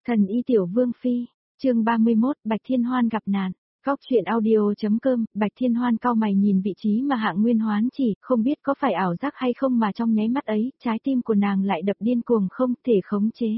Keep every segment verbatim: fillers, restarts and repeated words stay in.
Thần y tiểu vương phi, chương ba mươi mốt, Bạch Thiên Hoan gặp nạn. Góc truyện audio.com, Bạch Thiên Hoan cau mày nhìn vị trí mà Hạng Nguyên Hoán chỉ, không biết có phải ảo giác hay không mà trong nháy mắt ấy, trái tim của nàng lại đập điên cuồng không thể khống chế.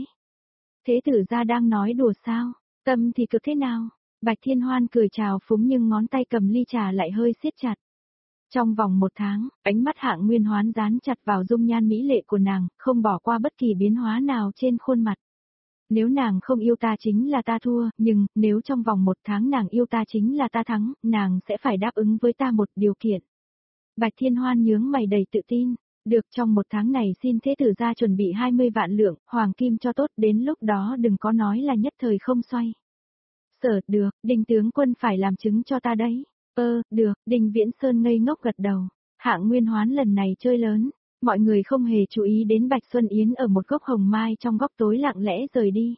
Thế tử gia đang nói đùa sao? Tâm thì cực thế nào? Bạch Thiên Hoan cười chào phúng nhưng ngón tay cầm ly trà lại hơi siết chặt. Trong vòng một tháng, ánh mắt Hạng Nguyên Hoán dán chặt vào dung nhan mỹ lệ của nàng, không bỏ qua bất kỳ biến hóa nào trên khuôn mặt. Nếu nàng không yêu ta chính là ta thua, nhưng nếu trong vòng một tháng nàng yêu ta chính là ta thắng, nàng sẽ phải đáp ứng với ta một điều kiện. Bạch Thiên Hoan nhướng mày đầy tự tin, được trong một tháng này xin thế tử gia chuẩn bị hai mươi vạn lượng, hoàng kim cho tốt, đến lúc đó đừng có nói là nhất thời không xoay. Sở, được, Đinh tướng quân phải làm chứng cho ta đấy. Ơ, được, Đinh Viễn Sơn ngây ngốc gật đầu. Hạng Nguyên Hoán lần này chơi lớn. Mọi người không hề chú ý đến Bạch Xuân Yến ở một gốc hồng mai trong góc tối lặng lẽ rời đi.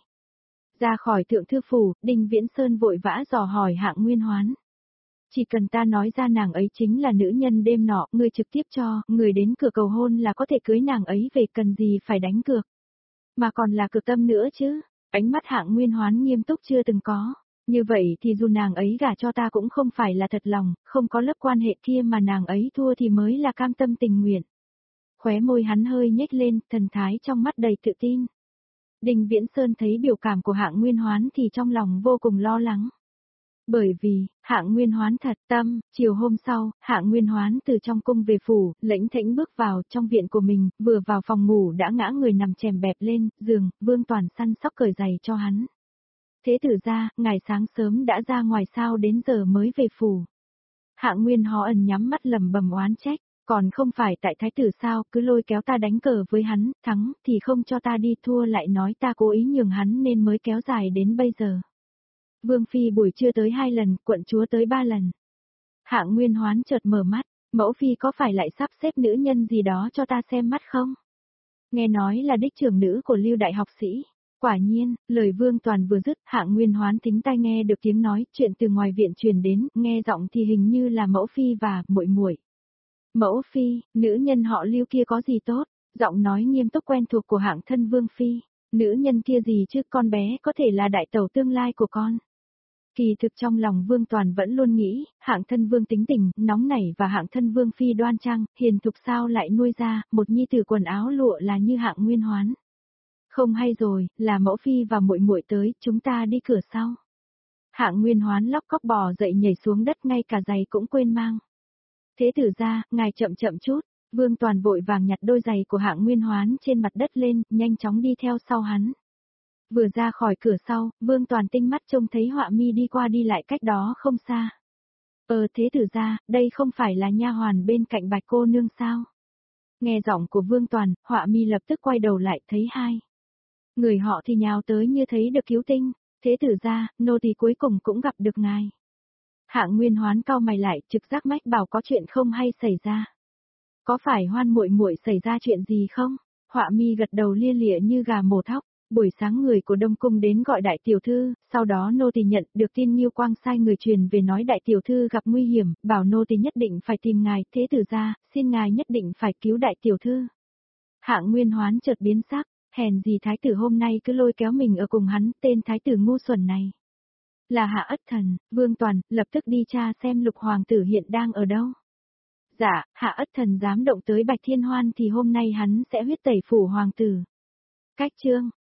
Ra khỏi thượng thư phủ, Đinh Viễn Sơn vội vã dò hỏi Hạng Nguyên Hoán. Chỉ cần ta nói ra nàng ấy chính là nữ nhân đêm nọ, người trực tiếp cho, người đến cửa cầu hôn là có thể cưới nàng ấy về, cần gì phải đánh cược. Mà còn là cực tâm nữa chứ, ánh mắt Hạng Nguyên Hoán nghiêm túc chưa từng có. Như vậy thì dù nàng ấy gả cho ta cũng không phải là thật lòng, không có lớp quan hệ kia mà nàng ấy thua thì mới là cam tâm tình nguyện. Khóe môi hắn hơi nhếch lên, thần thái trong mắt đầy tự tin. Đinh Viễn Sơn thấy biểu cảm của Hạng Nguyên Hoán thì trong lòng vô cùng lo lắng. Bởi vì, Hạng Nguyên Hoán thật tâm, chiều hôm sau, Hạng Nguyên Hoán từ trong cung về phủ, lễnh thễnh bước vào trong viện của mình, vừa vào phòng ngủ đã ngã người nằm chèm bẹp lên, giường, Vương Toàn săn sóc cởi giày cho hắn. Thế tử gia, ngày sáng sớm đã ra ngoài sao đến giờ mới về phủ. Hạng Nguyên Hó ẩn nhắm mắt lẩm bẩm oán trách. Còn không phải tại thái tử sao, cứ lôi kéo ta đánh cờ với hắn, thắng thì không cho ta đi, thua lại nói ta cố ý nhường hắn nên mới kéo dài đến bây giờ. Vương phi buổi trưa tới hai lần, quận chúa tới ba lần. Hạng Nguyên Hoán chợt mở mắt, mẫu phi có phải lại sắp xếp nữ nhân gì đó cho ta xem mắt không? Nghe nói là đích trưởng nữ của Lưu đại học sĩ. Quả nhiên, lời Vương Toàn vừa dứt, Hạng Nguyên Hoán thính tai nghe được tiếng nói, chuyện từ ngoài viện truyền đến, nghe giọng thì hình như là mẫu phi và muội muội. Mẫu phi, nữ nhân họ Lưu kia có gì tốt? Giọng nói nghiêm túc quen thuộc của Hạng thân Vương phi. Nữ nhân kia gì chứ, con bé có thể là đại tẩu tương lai của con. Kỳ thực trong lòng Vương Toàn vẫn luôn nghĩ, Hạng thân Vương tính tình, nóng nảy và Hạng thân Vương phi đoan trang, hiền thục sao lại nuôi ra, một nhi tử quần áo lụa là như Hạng Nguyên Hoán. Không hay rồi, là mẫu phi và muội muội tới, chúng ta đi cửa sau. Hạng Nguyên Hoán lóc cóc bò dậy nhảy xuống đất, ngay cả giày cũng quên mang. Thế tử gia, ngài chậm chậm chút. Vương Toàn vội vàng nhặt đôi giày của Hạng Nguyên Hoán trên mặt đất lên, nhanh chóng đi theo sau hắn. Vừa ra khỏi cửa sau, Vương Toàn tinh mắt trông thấy Họa Mi đi qua đi lại cách đó không xa. Ờ thế tử gia, đây không phải là nha hoàn bên cạnh Bạch cô nương sao? Nghe giọng của Vương Toàn, Họa Mi lập tức quay đầu lại thấy hai người họ thì nhào tới như thấy được cứu tinh. Thế tử gia, nô tỳ cuối cùng cũng gặp được ngài. Hạng Nguyên Hoán cau mày lại, trực giác mách bảo có chuyện không hay xảy ra. Có phải Hoan muội muội xảy ra chuyện gì không? Họa Mi gật đầu lia lịa như gà mổ thóc. Buổi sáng người của Đông Cung đến gọi đại tiểu thư, sau đó nô tỳ nhận được tin Nghiêu Quang sai người truyền về nói đại tiểu thư gặp nguy hiểm, bảo nô tỳ nhất định phải tìm ngài, thế tử gia, xin ngài nhất định phải cứu đại tiểu thư. Hạng Nguyên Hoán chợt biến sắc, hèn gì thái tử hôm nay cứ lôi kéo mình ở cùng hắn, tên thái tử ngu xuẩn này. Là Hạ Ất Thần. Vương Toàn, lập tức đi tra xem Lục hoàng tử hiện đang ở đâu. Dạ, Hạ Ất Thần dám động tới Bạch Thiên Hoan thì hôm nay hắn sẽ huyết tẩy phủ hoàng tử. Cách chương